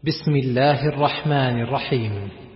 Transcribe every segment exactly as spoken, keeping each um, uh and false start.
بسم الله الرحمن الرحيم.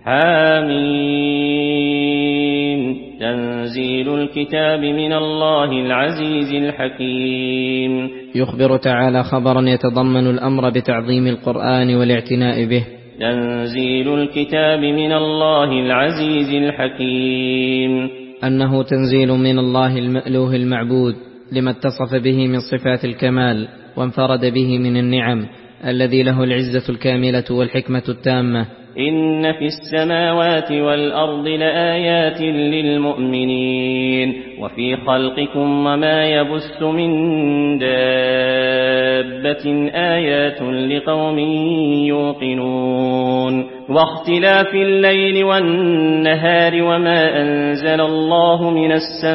حامين. تنزيل الكتاب من الله العزيز الحكيم. يخبر تعالى خبرا يتضمن الأمر بتعظيم القرآن والاعتناء به. تنزيل الكتاب من الله العزيز الحكيم، أنه تنزيل من الله المألوه المعبود لما اتصف به من صفات الكمال وانفرد به من النعم، الذي له العزة الكاملة والحكمة التامة. إن في السماوات والأرض لآيات للمؤمنين وفي خلقكم وما يبث من دابة آيات لقوم يوقنون واختلاف الليل والنهار وما أنزل الله من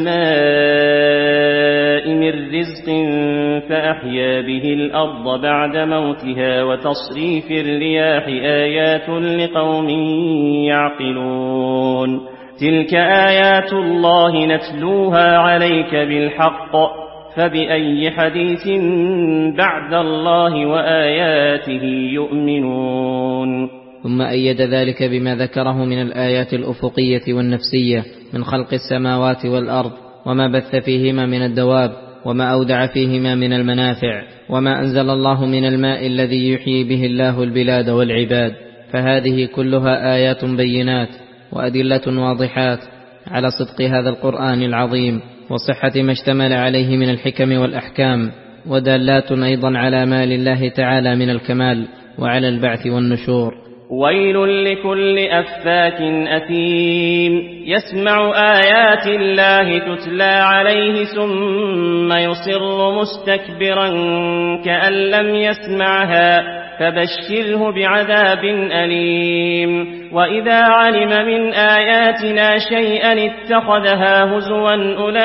السماء من رزق فأحيا به الأرض بعد موتها وتصريف الرياح آيات لقوم يعقلون. تلك آيات الله نتلوها عليك بالحق، فبأي حديث بعد الله وآياته يؤمنون. ثم أيد ذلك بما ذكره من الآيات الأفقية والنفسية من خلق السماوات والأرض وما بث فيهما من الدواب وما أودع فيهما من المنافع وما أنزل الله من الماء الذي يحيي به الله البلاد والعباد، فهذه كلها آيات بينات وأدلة واضحات على صدق هذا القرآن العظيم وصحة ما اشتمل عليه من الحكم والأحكام، ودالات أيضا على ما لله تعالى من الكمال وعلى البعث والنشور. ويل لكل أفاك أثيم يسمع آيات الله تتلى عليه ثم يصر مستكبرا كأن لم يسمعها فبشره بعذاب أليم. وإذا علم من آياتنا شيئا اتخذها هزوا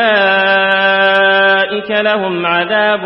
أولئك لهم عذاب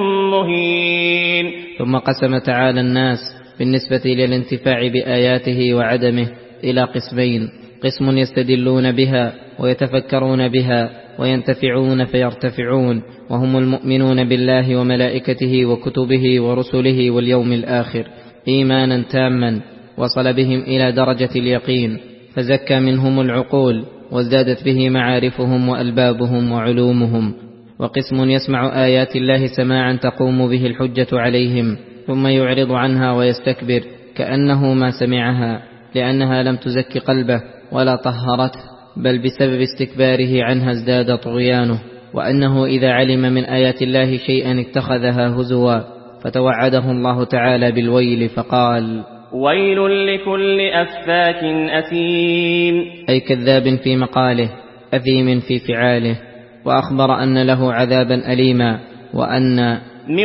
مهين. ثم قسم تعالى الناس بالنسبة للانتفاع بآياته وعدمه إلى قسمين: قسم يستدلون بها ويتفكرون بها وينتفعون فيرتفعون، وهم المؤمنون بالله وملائكته وكتبه ورسله واليوم الآخر إيمانا تاما وصل بهم إلى درجة اليقين، فزكى منهم العقول وازدادت به معارفهم وألبابهم وعلومهم. وقسم يسمع آيات الله سماعا تقوم به الحجة عليهم ثم يعرض عنها ويستكبر كأنه ما سمعها، لأنها لم تزك قلبه ولا طهرته، بل بسبب استكباره عنها ازداد طغيانه. وأنه إذا علم من آيات الله شيئا اتخذها هزوا، فتوعده الله تعالى بالويل فقال: ويل لكل أفاك أثيم، أي كذاب في مقاله أثيم في فعاله. وأخبر أن له عذابا أليما، وأن من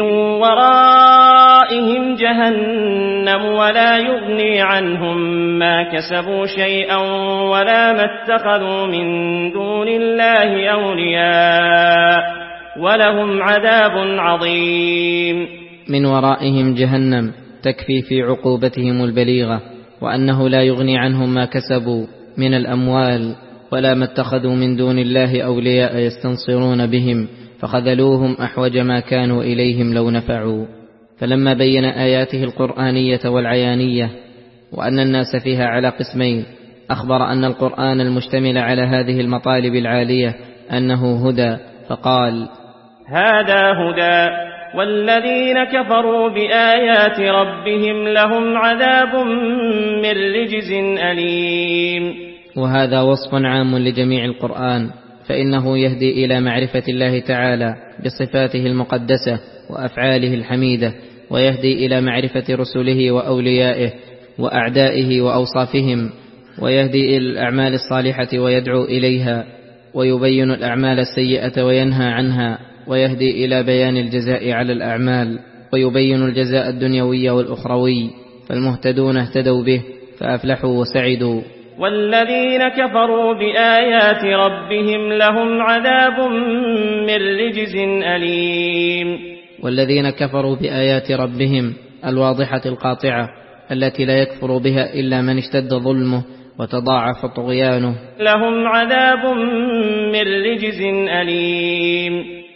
ورائهم جهنم ولا يغني عنهم ما كسبوا شيئا ولا ما اتخذوا من دون الله أولياء ولهم عذاب عظيم. من ورائهم جهنم تكفي في عقوبتهم البليغة، وأنه لا يغني عنهم ما كسبوا من الأموال ولا ما اتخذوا من دون الله أولياء يستنصرون بهم، فخذلوهم أحوج ما كانوا إليهم لو نفعوا. فلما بين آياته القرآنية والعيانية وأن الناس فيها على قسمين، أخبر أن القرآن المشتمل على هذه المطالب العالية أنه هدى، فقال: هذا هدى والذين كفروا بآيات ربهم لهم عذاب من رجز أليم. وهذا وصف عام لجميع القرآن، فإنه يهدي إلى معرفة الله تعالى بصفاته المقدسة وأفعاله الحميدة، ويهدي إلى معرفة رسله وأوليائه وأعدائه وأوصافهم، ويهدي إلى الأعمال الصالحة ويدعو إليها، ويبين الأعمال السيئة وينهى عنها، ويهدي إلى بيان الجزاء على الأعمال، ويبين الجزاء الدنيوي والأخروي، فالمهتدون اهتدوا به فأفلحوا وسعدوا. والذين كفروا بآيات ربهم لهم عذاب من رجز أليم. والذين كفروا بآيات ربهم الواضحة القاطعة التي لا يكفر بها إلا من اشتد ظلمه وتضاعف طغيانه، لهم عذاب من رجز أليم.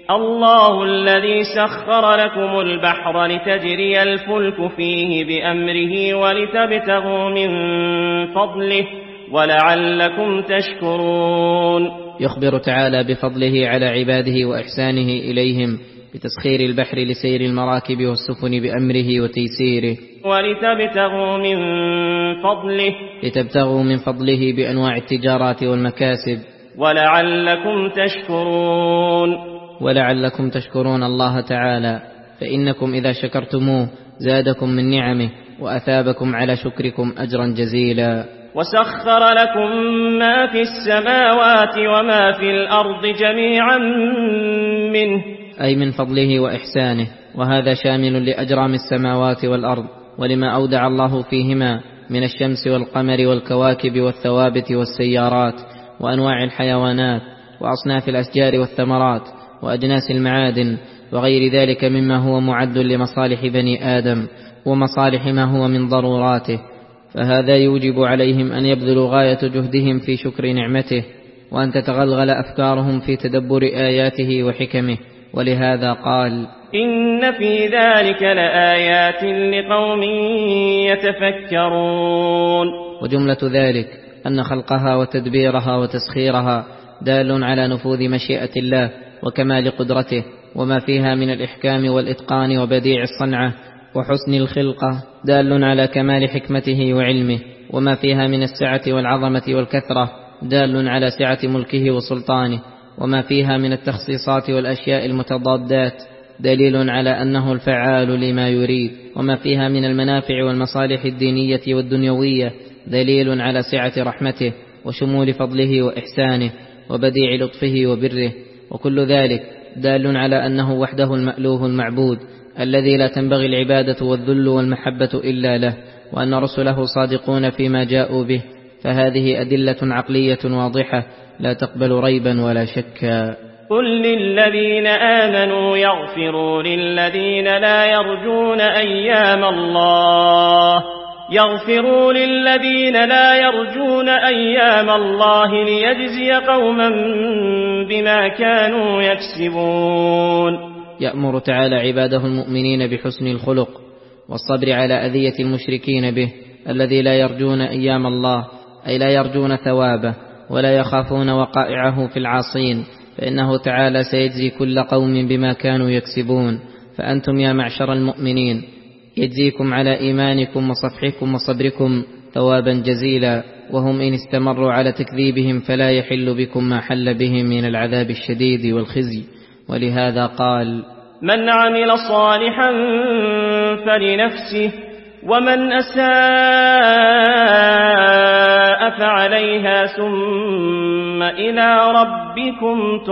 الله الذي سخر لكم البحر لتجري الفلك فيه بأمره ولتبتغوا من فضله ولعلكم تشكرون. يخبر تعالى بفضله على عباده وإحسانه إليهم بتسخير البحر لسير المراكب والسفن بأمره وتيسيره، ولتبتغوا من فضله لتبتغوا من فضله بأنواع التجارات والمكاسب، ولعلكم تشكرون ولعلكم تشكرون الله تعالى، فإنكم إذا شكرتموه زادكم من نعمه وأثابكم على شكركم أجرا جزيلا. وسخر لكم ما في السماوات وما في الأرض جميعا منه، أي من فضله وإحسانه، وهذا شامل لأجرام السماوات والأرض ولما أودع الله فيهما من الشمس والقمر والكواكب والثوابت والسيارات وأنواع الحيوانات وأصناف الأشجار والثمرات وأجناس المعادن وغير ذلك مما هو معد لمصالح بني آدم ومصالح ما هو من ضروراته، فهذا يوجب عليهم أن يبذلوا غاية جهدهم في شكر نعمته، وأن تتغلغل أفكارهم في تدبر آياته وحكمه. ولهذا قال: إن في ذلك لآيات لقوم يتفكرون. وجملة ذلك أن خلقها وتدبيرها وتسخيرها دال على نفوذ مشيئة الله وكمال قدرته، وما فيها من الإحكام والإتقان وبديع الصنعة وحسن الخلقة دال على كمال حكمته وعلمه، وما فيها من السعة والعظمة والكثرة دال على سعة ملكه وسلطانه، وما فيها من التخصيصات والأشياء المتضادات دليل على أنه الفعال لما يريد، وما فيها من المنافع والمصالح الدينية والدنيوية دليل على سعة رحمته وشمول فضله وإحسانه وبديع لطفه وبره، وكل ذلك دال على أنه وحده المألوه المعبود الذي لا تنبغي العبادة والذل والمحبة إلا له، وأن رسله صادقون فيما جاءوا به، فهذه أدلة عقلية واضحة لا تقبل ريبا ولا شكا. قل للذين آمنوا يغفروا للذين لا يرجون أيام الله يغفروا للذين لا يرجون أيام الله ليجزي قوما بما كانوا يكسبون. يأمر تعالى عباده المؤمنين بحسن الخلق والصبر على أذية المشركين به الذي لا يرجون أيام الله، أي لا يرجون ثوابه ولا يخافون وقائعه في العاصين، فإنه تعالى سيجزي كل قوم بما كانوا يكسبون. فأنتم يا معشر المؤمنين يجزيكم على إيمانكم وصفحكم وصبركم ثوابا جزيلا، وهم إن استمروا على تكذيبهم فلا يحل بكم ما حل بهم من العذاب الشديد والخزي. ولهذا قال: من عمل صالحا فلنفسه ومن أساء فعليها ثم إلى ربكم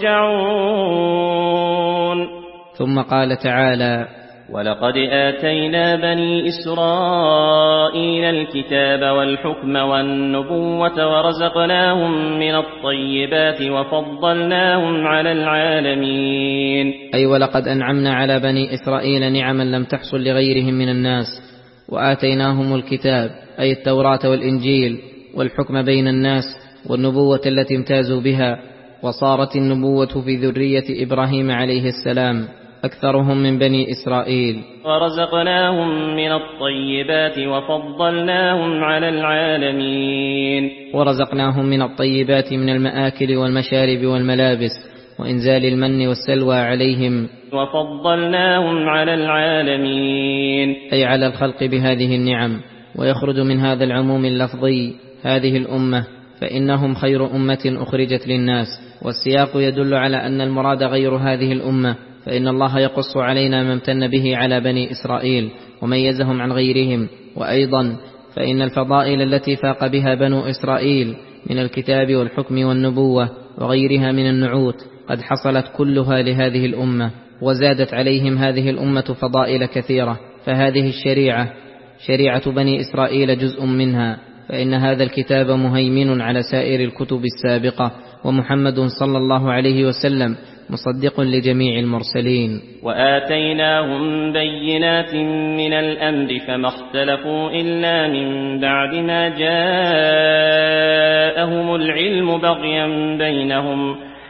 ترجعون. ثم قال تعالى: ولقد آتينا بني إسرائيل الكتاب والحكم والنبوة ورزقناهم من الطيبات وفضلناهم على العالمين. أي ولقد أنعمنا على بني إسرائيل نعما لم تحصل لغيرهم من الناس، وآتيناهم الكتاب أي التوراة والإنجيل والحكم بين الناس والنبوة التي امتازوا بها، وصارت النبوة في ذرية إبراهيم عليه السلام أكثرهم من بني إسرائيل. ورزقناهم من الطيبات وفضلناهم على العالمين. ورزقناهم من الطيبات من المآكل والمشارب والملابس وإنزال المن والسلوى عليهم، وفضلناهم على العالمين أي على الخلق بهذه النعم. ويخرج من هذا العموم اللفظي هذه الأمة، فإنهم خير أمة أخرجت للناس، والسياق يدل على أن المراد غير هذه الأمة، فإن الله يقص علينا ما امتن به على بني إسرائيل وميزهم عن غيرهم. وأيضا فإن الفضائل التي فاق بها بنو إسرائيل من الكتاب والحكم والنبوة وغيرها من النعوت قد حصلت كلها لهذه الأمة، وزادت عليهم هذه الأمة فضائل كثيرة، فهذه الشريعة شريعة بني إسرائيل جزء منها، فإن هذا الكتاب مهيمن على سائر الكتب السابقة، ومحمد صلى الله عليه وسلم مصدق لجميع المرسلين. وآتيناهم بينات من الأمر فما اختلفوا إلا من بعد ما جاءهم العلم بغيا بينهم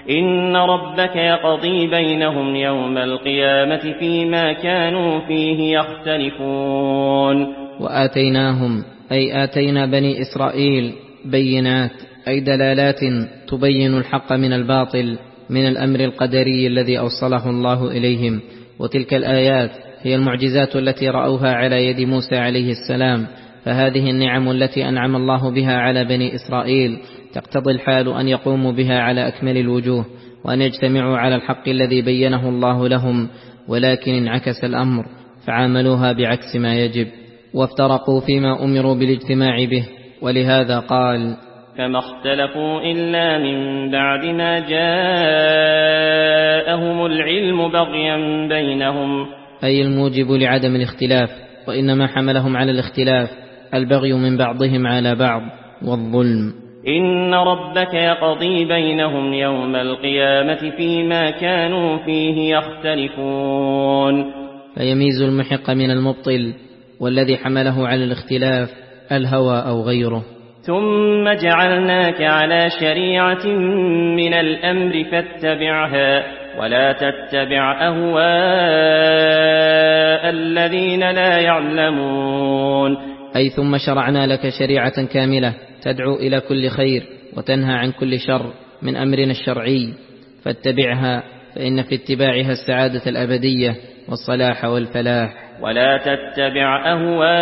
إن ربك يقضي بينهم يوم القيامة فيما كانوا فيه يختلفون. وآتيناهم أي آتينا بني إسرائيل بينات أي دلالات تبين الحق من الباطل من الأمر القدري الذي أوصله الله إليهم، وتلك الآيات هي المعجزات التي رأوها على يد موسى عليه السلام. فهذه النعم التي أنعم الله بها على بني إسرائيل تقتضي الحال أن يقوموا بها على أكمل الوجوه، وأن يجتمعوا على الحق الذي بينه الله لهم، ولكن انعكس الأمر فعاملوها بعكس ما يجب، وافترقوا فيما أمروا بالاجتماع به. ولهذا قال: فما اختلفوا إلا من بعد ما جاءهم العلم بغيا بينهم، أي الموجب لعدم الاختلاف، وإنما حملهم على الاختلاف البغي من بعضهم على بعض والظلم. إن ربك يقضي بينهم يوم القيامة فيما كانوا فيه يختلفون. فيميز المحق من المبطل، والذي حمله على الاختلاف الهوى أو غيره. ثم جعلناك على شريعة من الأمر فاتبعها ولا تتبع أهواء الذين لا يعلمون. أي ثم شرعنا لك شريعة كاملة تدعو إلى كل خير وتنهى عن كل شر من أمرنا الشرعي، فاتبعها، فإن في اتباعها السعادة الأبدية والصلاح والفلاح. ولا تتبع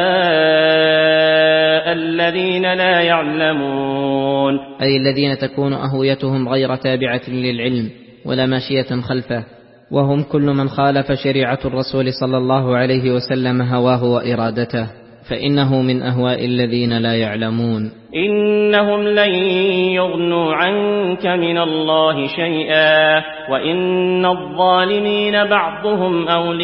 أهواء الذين لا يعلمون، أي الذين تكون أهويتهم غير تابعة للعلم ولا ماشية خلفه، وهم كل من خالف شريعة الرسول صلى الله عليه وسلم هواه وإرادته، فإنه من أهواء الذين لا يعلمون. إنهم لن يغنوا عنك من الله شيئا وإن الظالمين بعضهم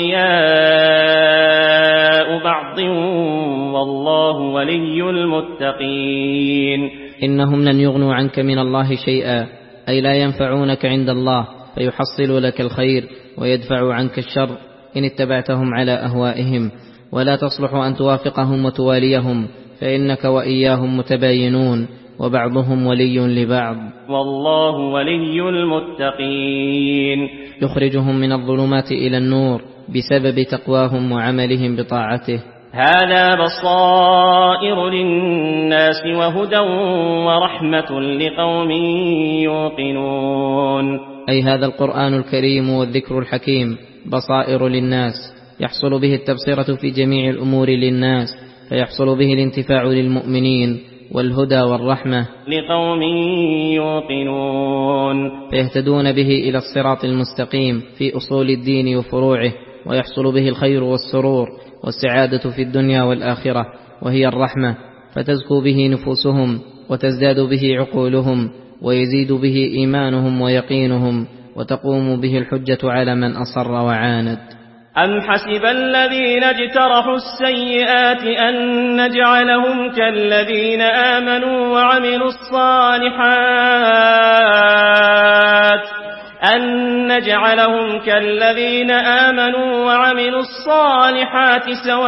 أولياء بعض والله ولي المتقين. إنهم لن يغنوا عنك من الله شيئا، أي لا ينفعونك عند الله، فيحصل لك الخير ويدفع عنك الشر إن اتبعتهم على أهوائهم، ولا تصلح أن توافقهم وتواليهم، فإنك وإياهم متباينون وبعضهم ولي لبعض. والله ولي المتقين. يخرجهم من الظلمات إلى النور بسبب تقواهم وعملهم بطاعته. هذا بصائر للناس وهدى ورحمة لقوم يوقنون. أي هذا القرآن الكريم والذكر الحكيم بصائر للناس، يحصل به التبصرة في جميع الأمور للناس، فيحصل به الانتفاع للمؤمنين، والهدى والرحمة لقوم يوقنون، فيهتدون به إلى الصراط المستقيم في أصول الدين وفروعه، ويحصل به الخير والسرور والسعادة في الدنيا والآخرة، وهي الرحمة، فتزكو به نفوسهم وتزداد به عقولهم ويزيد به إيمانهم ويقينهم، وتقوم به الحجة على من أصر وعاند. أم حسب الذين اجترحوا السيئات أن نجعلهم كالذين آمنوا وعملوا الصالحات أن نجعلهم كالذين آمنوا وعملوا الصالحات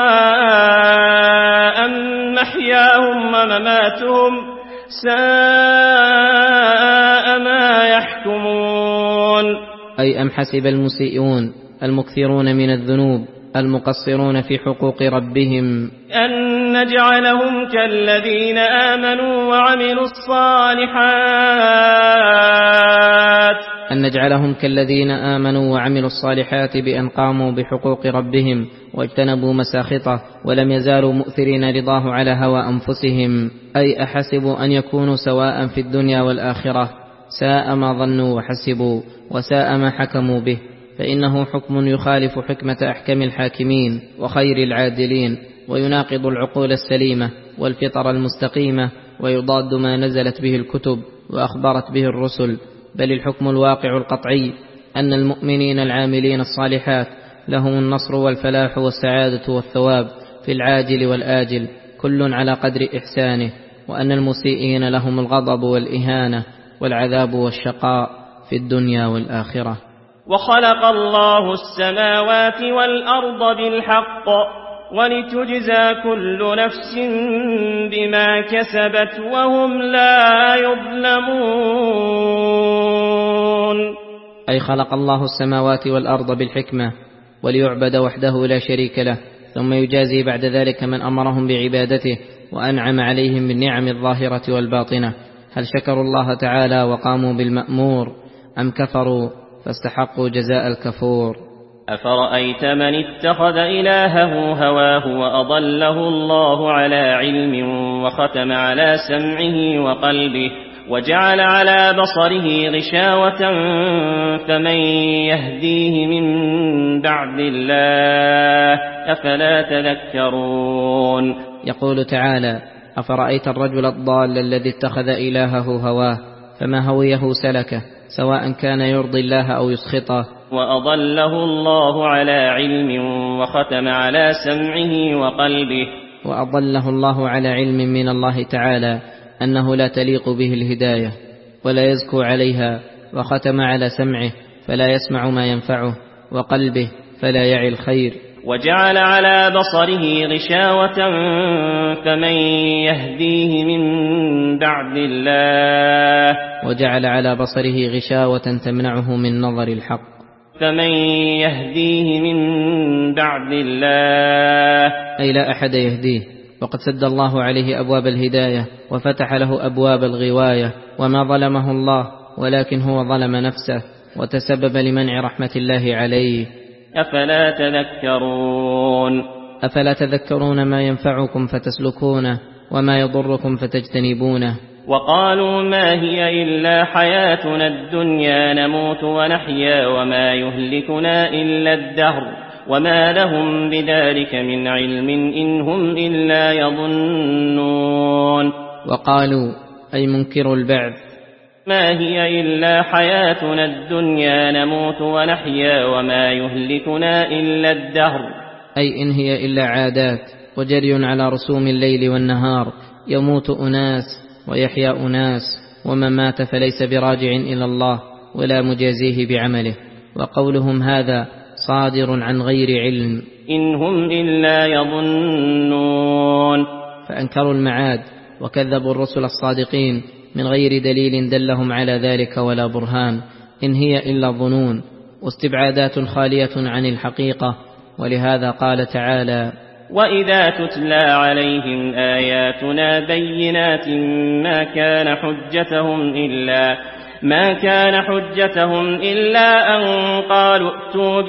سواء محياهم ومماتهم ساء ما يحكمون. أي أم حسب المسيئون المكثرون من الذنوب المقصرون في حقوق ربهم أن نجعلهم كالذين آمنوا وعملوا الصالحات أن نجعلهم كالذين آمنوا وعملوا الصالحات بأن قاموا بحقوق ربهم واجتنبوا مساخطه ولم يزالوا مؤثرين رضاه على هوى أنفسهم. أي أحسبوا أن يكونوا سواء في الدنيا والآخرة، ساء ما ظنوا وحسبوا وساء ما حكموا به، فإنه حكم يخالف حكمة أحكم الحاكمين وخير العادلين، ويناقض العقول السليمة والفطر المستقيمة، ويضاد ما نزلت به الكتب وأخبرت به الرسل. بل الحكم الواقع القطعي أن المؤمنين العاملين الصالحات لهم النصر والفلاح والسعادة والثواب في العاجل والآجل كل على قدر إحسانه، وأن المسيئين لهم الغضب والإهانة والعذاب والشقاء في الدنيا والآخرة. وخلق الله السماوات والأرض بالحق ولتجزى كل نفس بما كسبت وهم لا يظلمون. أي خلق الله السماوات والأرض بالحكمة وليعبد وحده لا شريك له، ثم يجازي بعد ذلك من أمرهم بعبادته وأنعم عليهم بالنعم الظاهرة والباطنة. هل شكروا الله تعالى وقاموا بالمأمور أم كفروا فاستحقوا جزاء الكفور؟ أفرأيت من اتخذ إلهه هواه وأضله الله على علم وختم على سمعه وقلبه وجعل على بصره غشاوة فمن يهديه من بعد الله أفلا تذكرون. يقول تعالى: أفرأيت الرجل الضال الذي اتخذ إلهه هواه فما هويه سلكه سواء كان يرضي الله أو يسخطه. وأضله الله على علم وختم على سمعه وقلبه. وأضله الله على علم من الله تعالى أنه لا تليق به الهداية ولا يزكو عليها، وختم على سمعه فلا يسمع ما ينفعه، وقلبه فلا يعي الخير. وجعل على بصره غشاوة فمن يهديه من بعد الله. وجعل على بصره غشاوة تمنعه من نظر الحق. فمن يهديه من بعد الله أي لا أحد يهديه، وقد سد الله عليه أبواب الهداية وفتح له أبواب الغواية، وما ظلمه الله ولكن هو ظلم نفسه وتسبب لمنع رحمة الله عليه. أفلا تذكرون. أفلا تذكرون ما ينفعكم فتسلكونه وما يضركم فتجتنبونه. وقالوا ما هي إلا حياتنا الدنيا نموت ونحيا وما يهلكنا إلا الدهر وما لهم بذلك من علم إن هم إلا يظنون. وقالوا أي منكر البعث ما هي إلا حياتنا الدنيا نموت ونحيا وما يهلكنا إلا الدهر، أي إن هي إلا عادات وجري على رسوم الليل والنهار، يموت أناس ويحيا أناس، ومن مات فليس براجع إلى الله ولا مجازيه بعمله. وقولهم هذا صادر عن غير علم إن هم إلا يظنون. فأنكروا المعاد وكذبوا الرسل الصادقين من غير دليل دلهم على ذلك ولا برهان، إن هي إلا ظنون واستبعادات خالية عن الحقيقة. ولهذا قال تعالى: وإذا تتلى عليهم آياتنا بينات ما كان حجتهم إلا ما كان حجتهم إلا أن قالوا ائتوا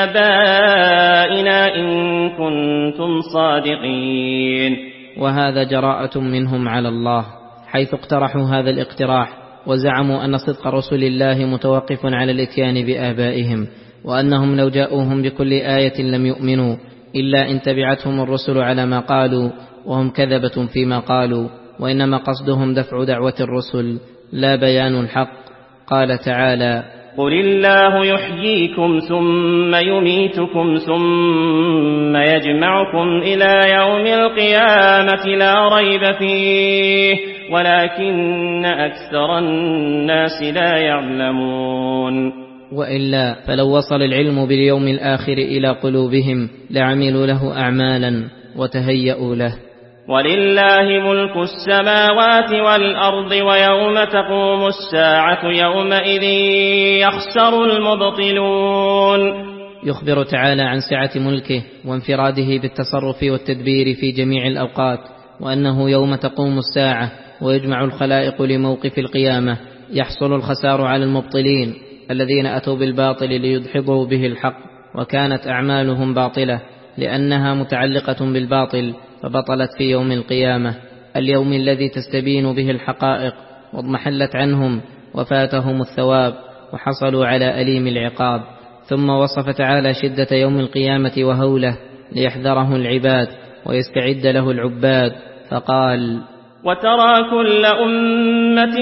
بآبائنا إن كنتم صادقين. وهذا جراءة منهم على الله، حيث اقترحوا هذا الاقتراح وزعموا أن صدق رسل الله متوقف على الإتيان بآبائهم، وأنهم لو جاءوهم بكل آية لم يؤمنوا إلا إن تبعتهم الرسل على ما قالوا، وهم كذبة فيما قالوا، وإنما قصدهم دفع دعوة الرسل لا بيان الحق. قال تعالى: قل الله يحييكم ثم يميتكم ثم يجمعكم إلى يوم القيامة لا ريب فيه ولكن أكثر الناس لا يعلمون. وإلا فلو وصل العلم باليوم الآخر إلى قلوبهم لعملوا له أعمالا وتهيأوا له. ولله ملك السماوات والأرض ويوم تقوم الساعة يومئذ يخسر المبطلون. يخبر تعالى عن سعة ملكه وانفراده بالتصرف والتدبير في جميع الأوقات، وأنه يوم تقوم الساعة ويجمع الخلائق لموقف القيامة يحصل الخسار على المبطلين الذين أتوا بالباطل ليدحضوا به الحق، وكانت أعمالهم باطلة لأنها متعلقة بالباطل فبطلت في يوم القيامة، اليوم الذي تستبين به الحقائق واضمحلت عنهم وفاتهم الثواب وحصلوا على أليم العقاب. ثم وصف تعالى شدة يوم القيامة وهوله ليحذره العباد ويستعد له العباد، فقال: وترى كل أمة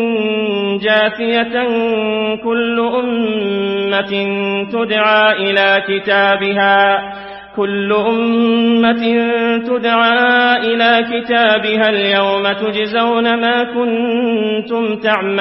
جاثية كل أمة تدعى إلى كتابها كل أمة تدعى إلى كتابها اليوم تجزون ما كنتم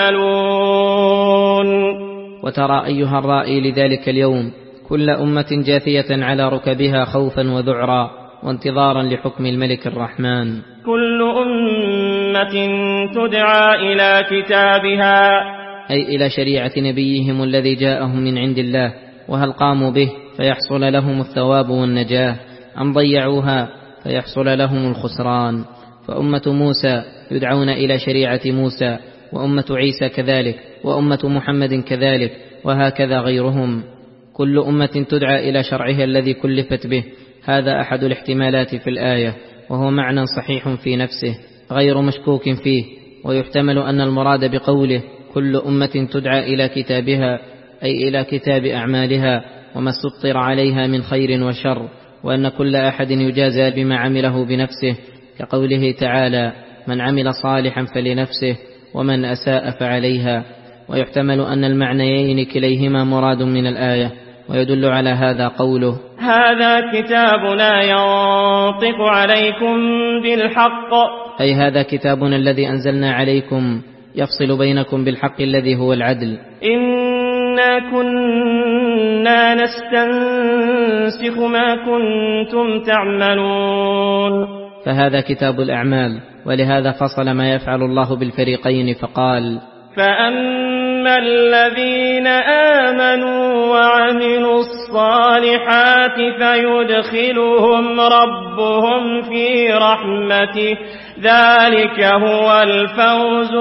تعملون. وترى أيها الرائي لذلك اليوم كل أمة جاثية على ركبها خوفا وذعرا، وانتظارا لحكم الملك الرحمن. كل أمة تدعى إلى كتابها، أي إلى شريعة نبيهم الذي جاءهم من عند الله، وهل قاموا به فيحصل لهم الثواب والنجاة، أم ضيعوها فيحصل لهم الخسران. فأمة موسى يدعون إلى شريعة موسى، وأمة عيسى كذلك، وأمة محمد كذلك، وهكذا غيرهم. كل أمة تدعى إلى شرعها الذي كلفت به. هذا أحد الاحتمالات في الآية، وهو معنى صحيح في نفسه غير مشكوك فيه. ويحتمل أن المراد بقوله كل أمة تدعى إلى كتابها أي إلى كتاب أعمالها وما سطر عليها من خير وشر، وأن كل أحد يجازى بما عمله بنفسه، كقوله تعالى من عمل صالحا فلنفسه ومن أساء فعليها. ويحتمل أن المعنيين كليهما مراد من الآية، ويدل على هذا قوله هذا كتابنا ينطق عليكم بالحق، أي هذا كتابنا الذي أنزلنا عليكم يفصل بينكم بالحق الذي هو العدل. إنا كنا نستنسخ ما كنتم تعملون، فهذا كتاب الأعمال، ولهذا فصل ما يفعل الله بالفريقين فقال فأما الذين آمنوا وعملوا الصالحات فيدخلهم ربهم في رحمته ذلك هو الفوز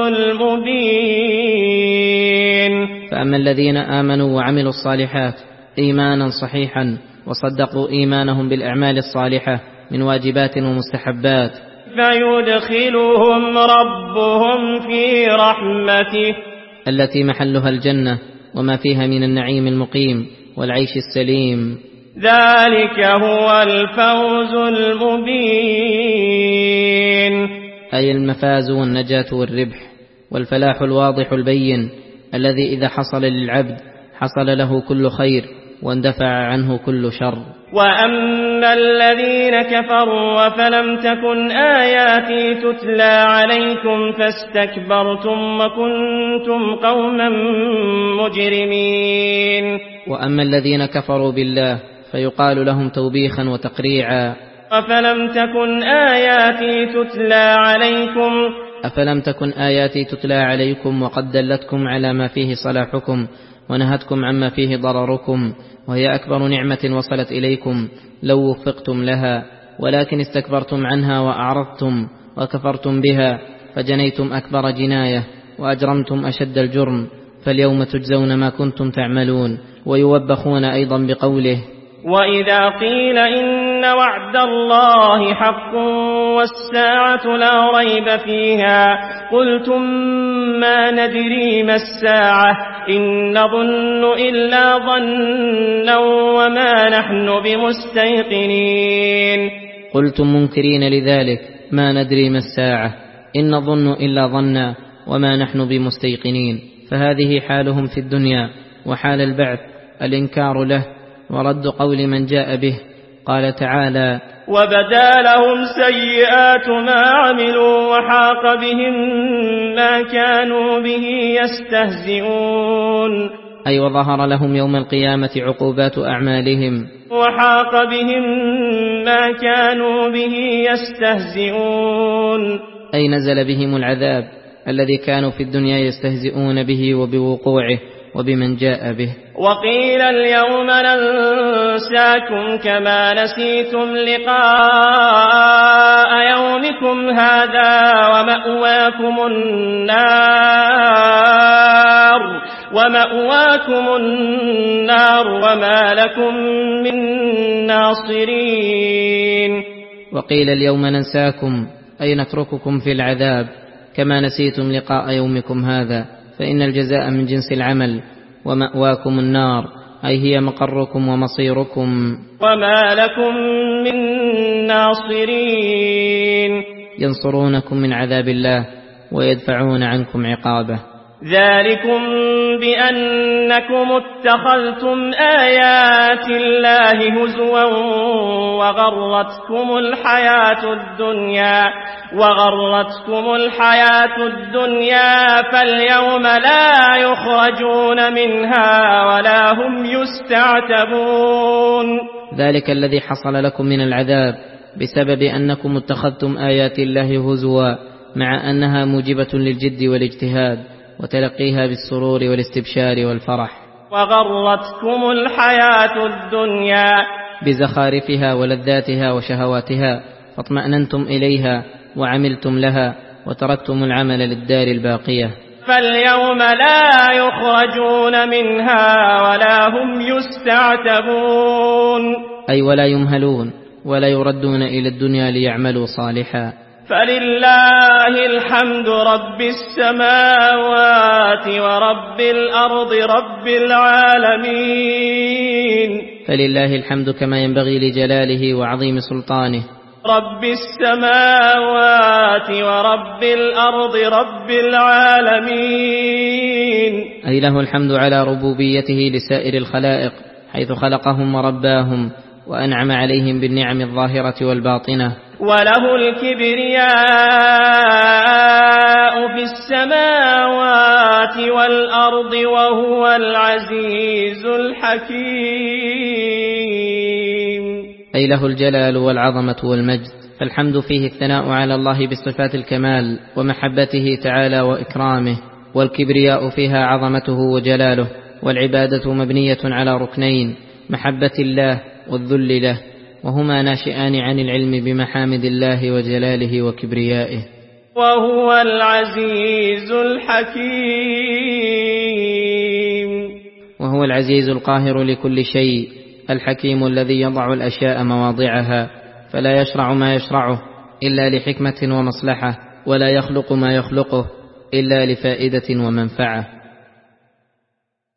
المبين. فأما الذين آمنوا وعملوا الصالحات إيمانا صحيحا وصدقوا إيمانهم بالأعمال الصالحة من واجبات ومستحبات فيدخلهم ربهم في رحمته التي محلها الجنة وما فيها من النعيم المقيم والعيش السليم. ذلك هو الفوز المبين، أي المفاز والنجاة والربح والفلاح الواضح البين، الذي إذا حصل للعبد حصل له كل خير واندفع عنه كل شر. وأما الذين كفروا فلم تكن آياتي تتلى عليكم فاستكبرتم وكنتم قوما مجرمين. وأما الذين كفروا بالله فيقال لهم توبيخا وتقريعا أفلم تكن آياتي تتلى عليكم أفلم تكن آياتي تتلى عليكم وقد دلتكم على ما فيه صلاحكم ونهتكم عما فيه ضرركم، وهي أكبر نعمة وصلت إليكم لو وفقتم لها، ولكن استكبرتم عنها وأعرضتم وكفرتم بها فجنيتم أكبر جناية وأجرمتم أشد الجرم، فاليوم تجزون ما كنتم تعملون. ويوبخون أيضا بقوله وإذا قيل إن وعد الله حق والساعة لا ريب فيها قلتم ما ندري ما الساعة إن نظن إلا ظنا وما نحن بمستيقنين. قلتم منكرين لذلك ما ندري ما الساعة إن نظن إلا ظنا وما نحن بمستيقنين. فهذه حالهم في الدنيا، وحال البعث الإنكار له ورد قول من جاء به. قال تعالى وبدا لهم سيئات ما عملوا وحاق بهم ما كانوا به يستهزئون، أي وظهر لهم يوم القيامة عقوبات أعمالهم وحاق بهم ما كانوا به يستهزئون، أي نزل بهم العذاب الذي كانوا في الدنيا يستهزئون به وبوقوعه وبمن جاء به. وقيل اليوم ننساكم كما نسيتم لقاء يومكم هذا ومأواكم النار ومأواكم النار وما لكم من ناصرين. وقيل اليوم ننساكم أي نترككم في العذاب كما نسيتم لقاء يومكم هذا، فإن الجزاء من جنس العمل. ومأواكم النار أي هي مقركم ومصيركم. وما لكم من ناصرين ينصرونكم من عذاب الله ويدفعون عنكم عقابه. ذلكم بأنكم اتخذتم آيات الله هزوا وغرتكم الحياة الدنيا وغرتكم الحياة الدنيا فاليوم لا يخرجون منها ولا هم يستعتبون. ذلك الذي حصل لكم من العذاب بسبب أنكم اتخذتم آيات الله هزوا، مع أنها موجبة للجد والاجتهاد وتلقيها بالسرور والاستبشار والفرح. وغرتكم الحياة الدنيا بزخارفها ولذاتها وشهواتها، فاطمأننتم إليها وعملتم لها وتركتم العمل للدار الباقية. فاليوم لا يخرجون منها ولا هم يستعتبون، أي ولا يمهلون ولا يردون إلى الدنيا ليعملوا صالحا. فلله الحمد رب السماوات ورب الأرض رب العالمين. فلله الحمد كما ينبغي لجلاله وعظيم سلطانه، رب السماوات ورب الأرض رب العالمين، أي له الحمد على ربوبيته لسائر الخلائق حيث خلقهم ورباهم وأنعم عليهم بالنعم الظاهرة والباطنة. وله الكبرياء في السماوات والأرض وهو العزيز الحكيم، أي له الجلال والعظمة والمجد. فالحمد فيه الثناء على الله بصفات الكمال ومحبته تعالى وإكرامه، والكبرياء فيها عظمته وجلاله. والعبادة مبنية على ركنين: محبة الله والذل له، وهما ناشئان عن العلم بمحامد الله وجلاله وكبريائه. وهو العزيز الحكيم، وهو العزيز القاهر لكل شيء، الحكيم الذي يضع الأشياء مواضعها، فلا يشرع ما يشرعه إلا لحكمة ومصلحة، ولا يخلق ما يخلقه إلا لفائدة ومنفعة.